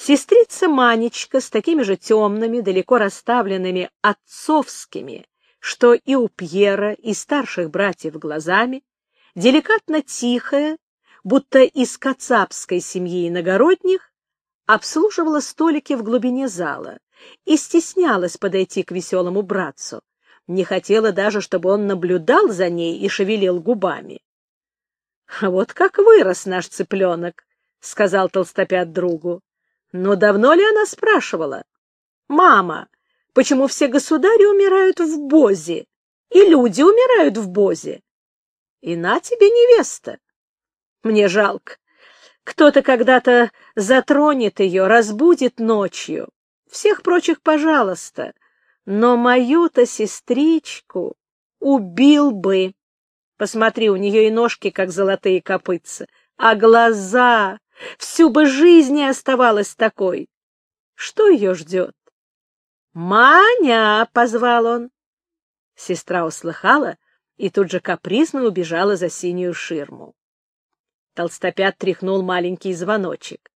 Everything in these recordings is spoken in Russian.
Сестрица Манечка с такими же темными, далеко расставленными отцовскими, что и у Пьера, и старших братьев глазами, деликатно тихая, будто из кацапской семьи иногородних, обслуживала столики в глубине зала и стеснялась подойти к веселому братцу, не хотела даже, чтобы он наблюдал за ней и шевелил губами. — Вот как вырос наш цыпленок, — сказал Толстопят другу. — Но давно ли она спрашивала? — Мама, почему все государи умирают в бозе, и люди умирают в бозе? И на тебе невеста. Мне жалко. Кто-то когда-то затронет ее, разбудит ночью. Всех прочих, пожалуйста. Но мою-то сестричку убил бы. Посмотри, у нее и ножки, как золотые копытца, а глаза... Всю бы жизнь не оставалась такой. Что ее ждет? «Маня!» — позвал он. Сестра услыхала и тут же капризно убежала за синюю ширму. Толстопят тряхнул маленький звоночек.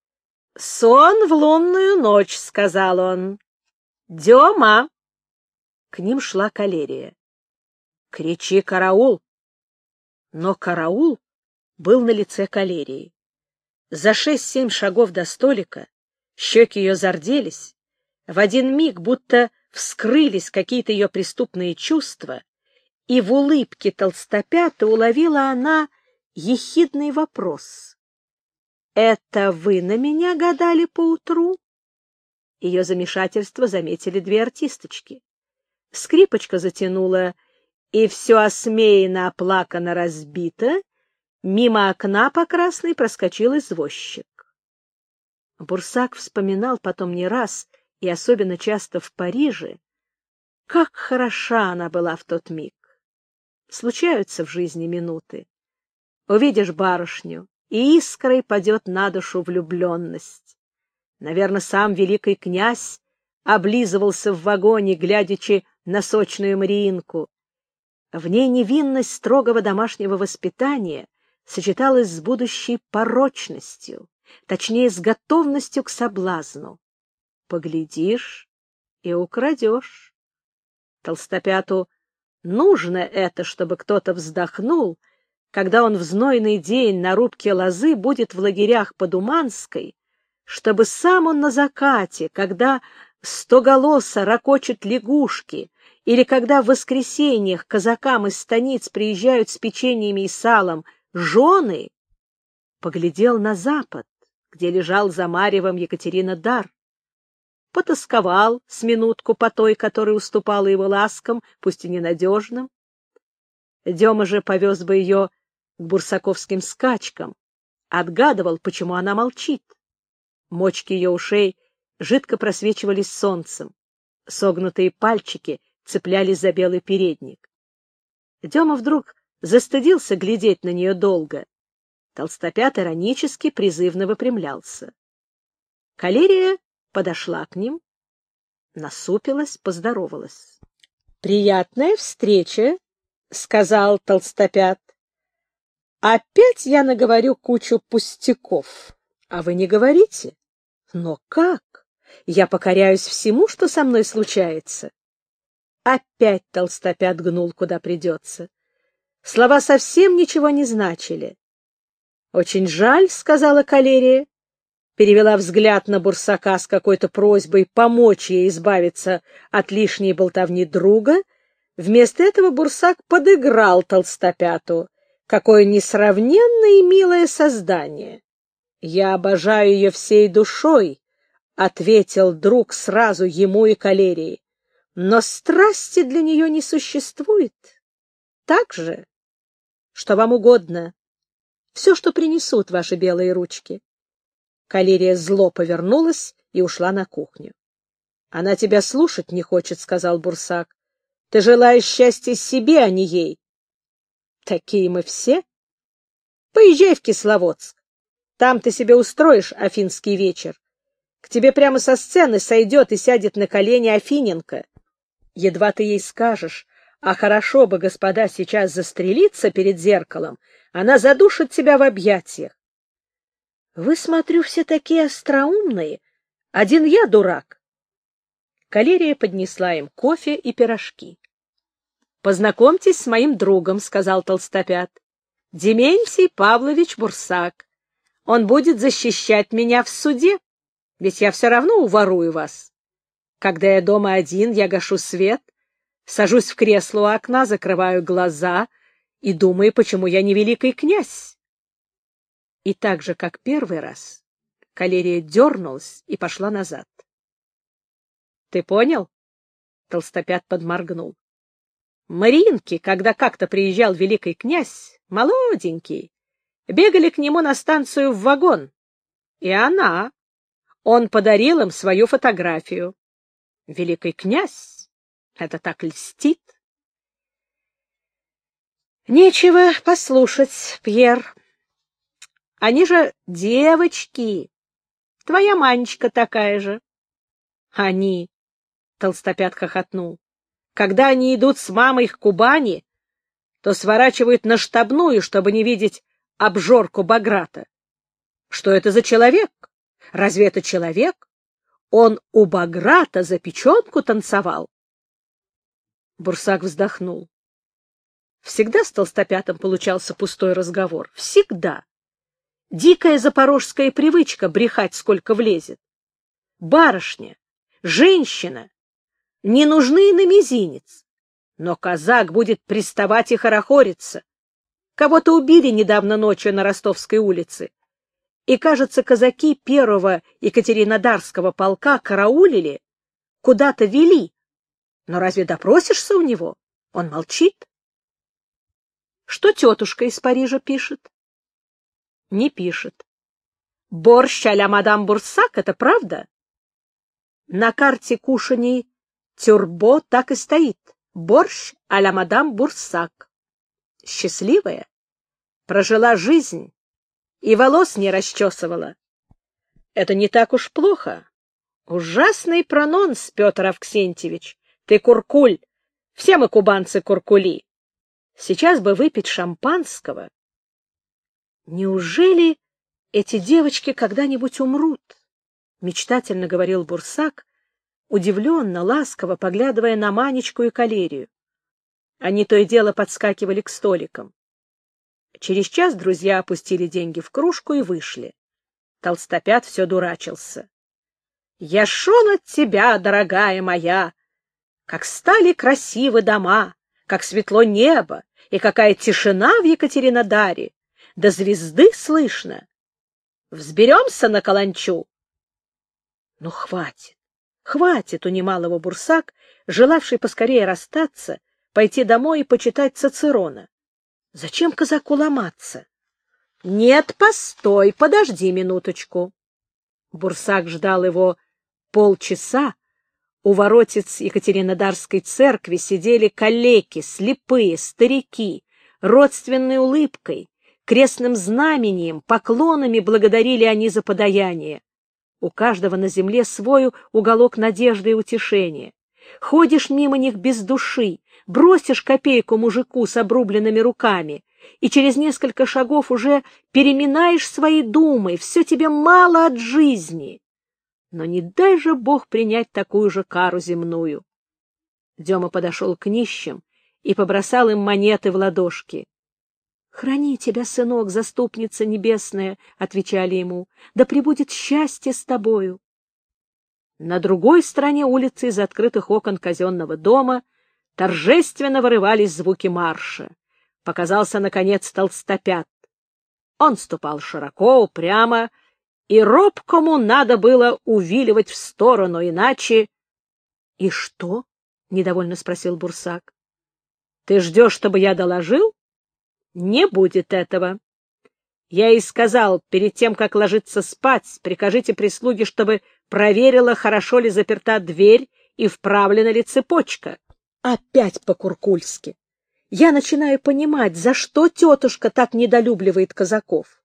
«Сон в лунную ночь», — сказал он. «Дема!» К ним шла Калерия. «Кричи, караул!» Но караул был на лице Калерии. За 6-7 шагов до столика щеки ее зарделись, в один миг будто вскрылись какие-то ее преступные чувства, и в улыбке Толстопята уловила она ехидный вопрос. «Это вы на меня гадали поутру?» Ее замешательство заметили 2 артисточки. Скрипочка затянула, и все осмеяно, оплакано, разбито. Мимо окна по красной проскочил извозчик. Бурсак вспоминал потом не раз, и особенно часто в Париже, как хороша она была в тот миг. Случаются в жизни минуты. Увидишь барышню, и искрой падет на душу влюбленность. Наверное, сам великий князь облизывался в вагоне, глядячи на сочную Мариинку. В ней невинность строгого домашнего воспитания сочеталась с будущей порочностью, точнее, с готовностью к соблазну. Поглядишь и украдешь. Толстопяту нужно это, чтобы кто-то вздохнул, когда он в знойный день на рубке лозы будет в лагерях под Уманской, чтобы сам он на закате, когда стоголосо ракочут лягушки, или когда в воскресеньях казакам из станиц приезжают с печеньями и салом жены, поглядел на запад, где лежал за маревом Екатеринодар, потосковал с минутку по той, которая уступала его ласкам, пусть и ненадежным. Дема же повез бы ее к бурсаковским скачкам, отгадывал, почему она молчит. Мочки ее ушей жидко просвечивались солнцем, согнутые пальчики цеплялись за белый передник. Дема вдруг застыдился глядеть на нее долго. Толстопят иронически призывно выпрямлялся. Калерия подошла к ним, насупилась, поздоровалась. — Приятная встреча, — сказал Толстопят. — Опять я наговорю кучу пустяков, а вы не говорите. Но как? Я покоряюсь всему, что со мной случается. Опять Толстопят гнул, куда придется. Слова совсем ничего не значили. — Очень жаль, — сказала Калерия, перевела взгляд на Бурсака с какой-то просьбой помочь ей избавиться от лишней болтовни друга. Вместо этого Бурсак подыграл Толстопяту. Какое несравненное и милое создание! — Я обожаю ее всей душой, — ответил друг сразу ему и Калерии. — Но страсти для нее не существует. Так же? Что вам угодно. Все, что принесут ваши белые ручки. Калерия зло повернулась и ушла на кухню. — Она тебя слушать не хочет, — сказал Бурсак. — Ты желаешь счастья себе, а не ей. — Такие мы все. Поезжай в Кисловодск. Там ты себе устроишь афинский вечер. К тебе прямо со сцены сойдет и сядет на колени Афиненко. Едва ты ей скажешь, а хорошо бы, господа, сейчас застрелиться перед зеркалом, она задушит тебя в объятиях. Вы, смотрю, все такие остроумные. Один я дурак. Калерия поднесла им кофе и пирожки. — Познакомьтесь с моим другом, — сказал Толстопят. — Дементий Павлович Бурсак. Он будет защищать меня в суде, ведь я все равно уворую вас. Когда я дома один, я гашу свет, сажусь в кресло у окна, закрываю глаза и думаю, почему я не великий князь. И так же, как первый раз, Калерия дернулась и пошла назад. — Ты понял? — Толстопят подморгнул. — Маринки, когда как-то приезжал великий князь, молоденький, бегали к нему на станцию в вагон. И он подарил им свою фотографию. Великий князь, это так льстит. — Нечего послушать, Пьер. Они же девочки. Твоя Манечка такая же. Они, — Толстопят хохотнул, — когда они идут с мамой к Кубани, то сворачивают на Штабную, чтобы не видеть обжорку Баграта. Что это за человек? Разве это человек? Он у Баграта за печенку танцевал. Бурсак вздохнул. Всегда с Толстопятом получался пустой разговор. Всегда. Дикая запорожская привычка брехать, сколько влезет. Барышня, женщина не нужны и на мизинец. Но казак будет приставать и хорохориться. Кого-то убили недавно ночью на Ростовской улице. И, кажется, казаки первого Екатеринодарского полка караулили, куда-то вели. Но разве допросишься у него? Он молчит. Что тетушка из Парижа пишет? Не пишет. Борщ а-ля мадам Бурсак, это правда? На карте кушаний тюрбо так и стоит. Борщ а-ля мадам Бурсак. Счастливая, прожила жизнь и волос не расчесывала. Это не так уж плохо. Ужасный прононс, Петр Авксентьевич. Ты куркуль. Все мы кубанцы куркули. Сейчас бы выпить шампанского. Неужели эти девочки когда-нибудь умрут? Мечтательно говорил Бурсак, удивленно, ласково поглядывая на Манечку и Калерию. Они то и дело подскакивали к столикам. Через час друзья опустили деньги в кружку и вышли. Толстопят все дурачился. — Я шел от тебя, дорогая моя! Как стали красивы дома, как светло небо, и какая тишина в Екатеринодаре! До звезды слышно! Взберемся на каланчу! — Ну, хватит, хватит, — унимал его Бурсак, желавший поскорее расстаться, пойти домой и почитать Цицерона. Зачем казаку ломаться? — Нет, постой, подожди минуточку. Бурсак ждал его полчаса. У воротец Екатеринодарской церкви сидели калеки, слепые, старики, родственной улыбкой, крестным знамением, поклонами благодарили они за подаяние. У каждого на земле свой уголок надежды и утешения. Ходишь мимо них без души, бросишь копейку мужику с обрубленными руками, и через несколько шагов уже переминаешь свои думы, все тебе мало от жизни. Но не дай же Бог принять такую же кару земную. Дема подошел к нищим и побросал им монеты в ладошки. — Храни тебя, сынок, заступница небесная, — отвечали ему, — да пребудет счастье с тобою. На другой стороне улицы из открытых окон казенного дома торжественно вырывались звуки марша. Показался, наконец, Толстопят. Он ступал широко, упрямо, и робкому надо было увиливать в сторону, иначе... — И что? — недовольно спросил Бурсак. — Ты ждешь, чтобы я доложил? Не будет этого. Я ей сказал, перед тем, как ложиться спать, прикажите прислуге, чтобы проверила, хорошо ли заперта дверь и вправлена ли цепочка. Опять по-куркульски. Я начинаю понимать, за что тетушка так недолюбливает казаков.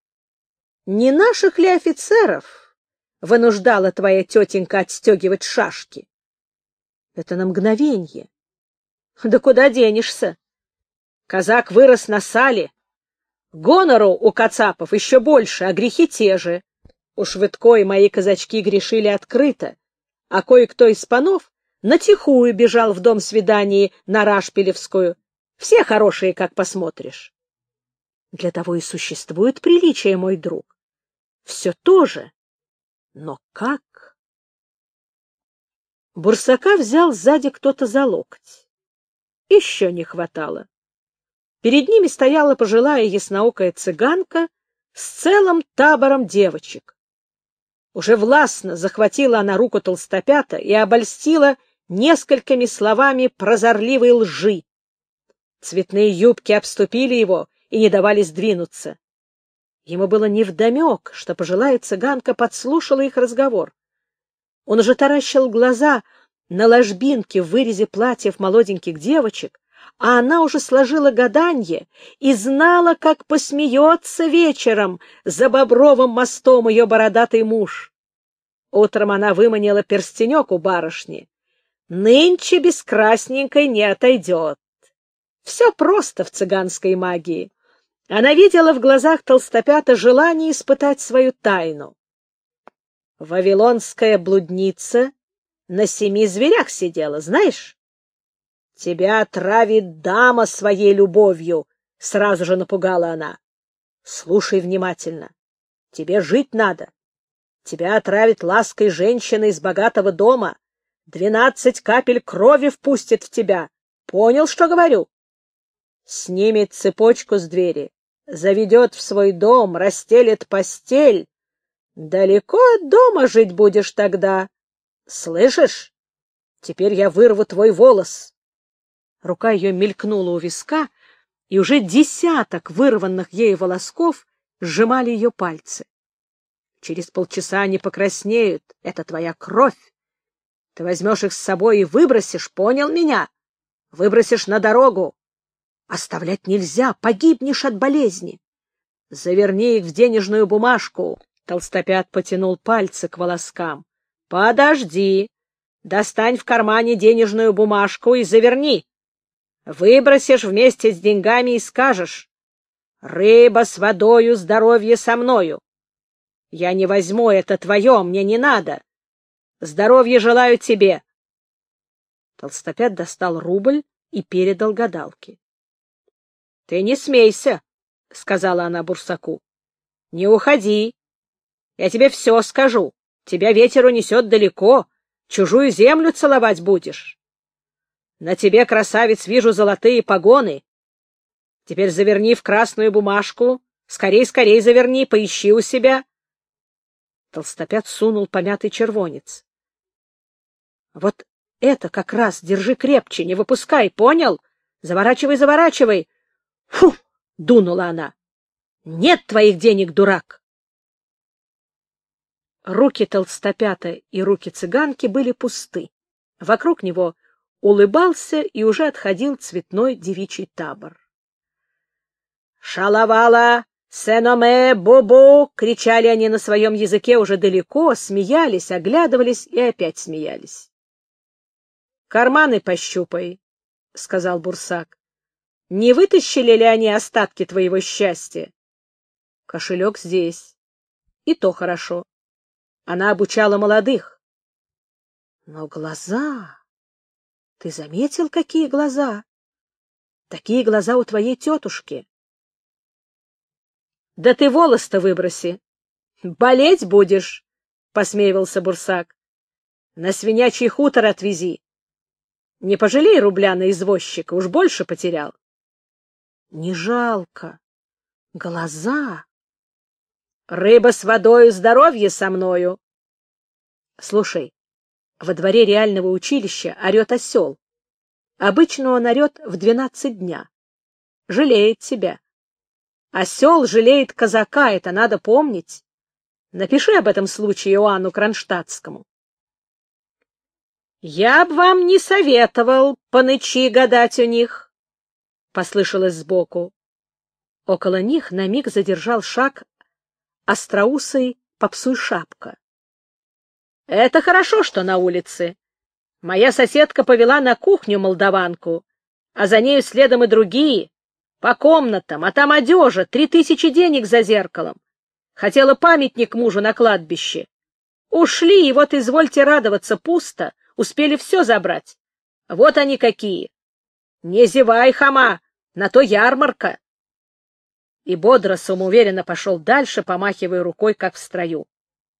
Не наших ли офицеров вынуждала твоя тетенька отстегивать шашки? Это на мгновенье. Да куда денешься? Казак вырос на сале. Гонору у кацапов еще больше, а грехи те же. Уж Вытко и мои казачки грешили открыто, а кое-кто из панов натихую бежал в дом свиданий на Рашпилевскую. Все хорошие, как посмотришь. Для того и существует приличие, мой друг. Все то же. Но как? Бурсака взял сзади кто-то за локоть. Еще не хватало. Перед ними стояла пожилая ясноокая цыганка с целым табором девочек. Уже властно захватила она руку Толстопята и обольстила несколькими словами прозорливой лжи. Цветные юбки обступили его и не давали сдвинуться. Ему было невдомек, что пожилая цыганка подслушала их разговор. Он уже таращил глаза на ложбинки в вырезе платьев молоденьких девочек, а она уже сложила гаданье и знала, как посмеется вечером за Бобровым мостом ее бородатый муж. Утром она выманила перстенек у барышни. Нынче без красненькой не отойдет. Все просто в цыганской магии. Она видела в глазах Толстопята желание испытать свою тайну. Вавилонская блудница на 7 зверях сидела, знаешь? Тебя отравит дама своей любовью, — сразу же напугала она. Слушай внимательно. Тебе жить надо. Тебя отравит лаской женщина из богатого дома. 12 капель крови впустит в тебя. Понял, что говорю? Снимет цепочку с двери, заведет в свой дом, расстелит постель. Далеко от дома жить будешь тогда. Слышишь? Теперь я вырву твой волос. Рука ее мелькнула у виска, и уже десяток вырванных ею волосков сжимали ее пальцы. Через полчаса они покраснеют. Это твоя кровь. Ты возьмешь их с собой и выбросишь, понял меня? Выбросишь на дорогу. Оставлять нельзя, погибнешь от болезни. Заверни их в денежную бумажку. Толстопят потянул пальцы к волоскам. Подожди. Достань в кармане денежную бумажку и заверни. Выбросишь вместе с деньгами и скажешь: рыба с водою, здоровье со мною. Я не возьму, это твое, мне не надо. Здоровья желаю тебе. Толстопят достал рубль и передал гадалке. — Ты не смейся, — сказала она Бурсаку. — Не уходи. Я тебе все скажу. Тебя ветер унесет далеко. Чужую землю целовать будешь. На тебе, красавец, вижу золотые погоны. Теперь заверни в красную бумажку. Скорей заверни, поищи у себя. Толстопят сунул помятый червонец. — Вот это как раз держи крепче, не выпускай, понял? Заворачивай. Фу! — дунула она. — Нет твоих денег, дурак! Руки Толстопята и руки цыганки были пусты. Вокруг него улыбался и уже отходил цветной девичий табор. «Шалавала! Сеноме! Бобо!» — кричали они на своем языке уже далеко, смеялись, оглядывались и опять смеялись. «Карманы пощупай», — сказал Бурсак. «Не вытащили ли они остатки твоего счастья?» «Кошелек здесь. И то хорошо. Она обучала молодых». «Но глаза... Ты заметил, какие глаза? Такие глаза у твоей тетушки». «Да ты волос-то выброси. Болеть будешь», — посмеивался Бурсак. «На свинячий хутор отвези. Не пожалей рубля на извозчика, уж больше потерял». «Не жалко. Глаза...» «Рыба с водою, здоровье со мною». «Слушай, во дворе реального училища орет осел. Обычно он орет в 12 дня. Жалеет тебя. Осел жалеет казака, это надо помнить. Напиши об этом случае Иоанну Кронштадтскому». «Я б вам не советовал по ночи гадать у них», — послышалось сбоку. Около них на миг задержал шаг остроусый попсуй шапка. «Это хорошо, что на улице. Моя соседка повела на кухню молдаванку, а за нею следом и другие. По комнатам, а там одежа, 3000 денег за зеркалом. Хотела памятник мужу на кладбище. Ушли, и вот извольте радоваться, пусто, успели все забрать. Вот они какие. Не зевай, хама, на то ярмарка. И бодро, самоуверенно пошел дальше, помахивая рукой, как в строю.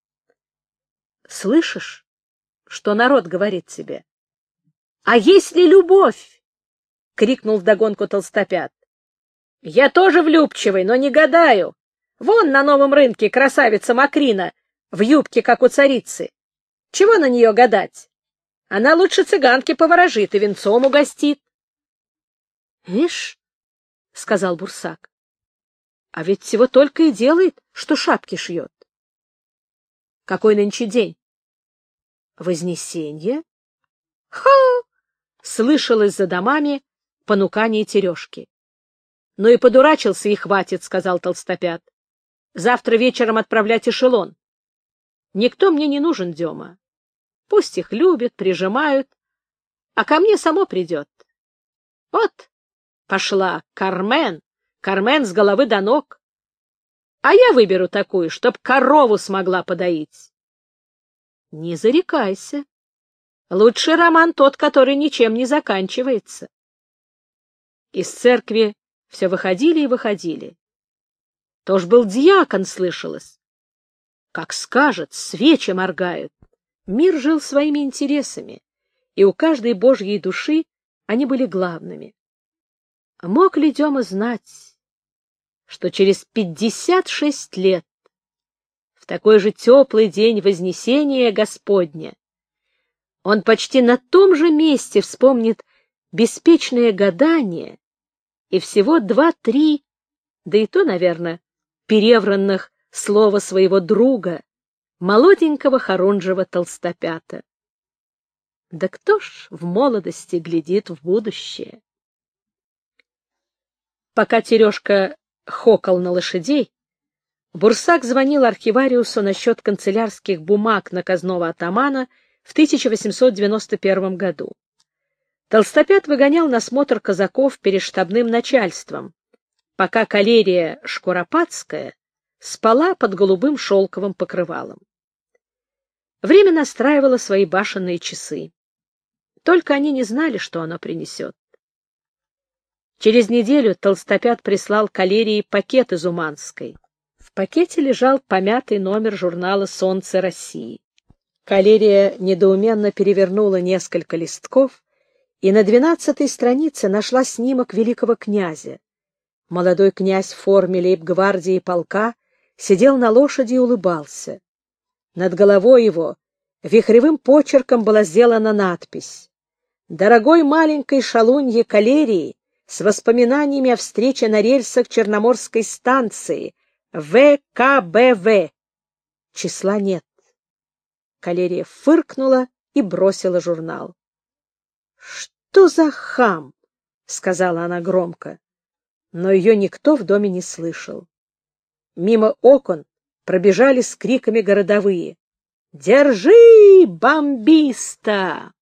Слышишь, что народ говорит тебе? А есть ли любовь? — крикнул вдогонку Толстопят. — Я тоже влюбчивый, но не гадаю. Вон на новом рынке красавица Макрина в юбке, как у царицы. Чего на нее гадать? Она лучше цыганки поворожит и венцом угостит. — Ишь, — сказал Бурсак, — а ведь всего только и делает, что шапки шьет. — Какой нынче день? — Вознесенье. — Ха! — слышалось за домами понукание Терешки. — Ну и подурачился, и хватит, — сказал Толстопят. — Завтра вечером отправлять эшелон. Никто мне не нужен, Дема. Пусть их любят, прижимают, а ко мне само придет. Вот пошла Кармен, Кармен с головы до ног. А я выберу такую, чтоб корову смогла подоить. Не зарекайся. Лучший роман тот, который ничем не заканчивается. Из церкви все выходили и выходили. То ж был дьякон, слышалось. Как скажет, свечи моргают. Мир жил своими интересами, и у каждой божьей души они были главными. Мог ли Дема знать, что через 56 лет, в такой же теплый день Вознесения Господня, он почти на том же месте вспомнит беспечное гадание и всего 2-3, да и то, наверное, перевранных слова своего друга, молоденького хорунжего Толстопята. Да кто ж в молодости глядит в будущее? Пока Терешка хокал на лошадей, Бурсак звонил архивариусу насчет канцелярских бумаг наказного атамана в 1891 году. Толстопят выгонял на смотр казаков перед штабным начальством, пока калерия Шкуропадская спала под голубым шелковым покрывалом. Время настраивало свои башенные часы. Только они не знали, что оно принесет. Через неделю Толстопят прислал калерии пакет из Уманской. В пакете лежал помятый номер журнала «Солнце России». Калерия недоуменно перевернула несколько листков и на 12-й странице нашла снимок великого князя. Молодой князь в форме лейб-гвардии полка сидел на лошади и улыбался. Над головой его вихревым почерком была сделана надпись: «Дорогой маленькой шалунье калерии с воспоминаниями о встрече на рельсах Черноморской станции ВКБВ». Числа нет. Калерия фыркнула и бросила журнал. «Что за хам?» — сказала она громко, но ее никто в доме не слышал. Мимо окон пробежали с криками городовые: «Держи, бомбиста!»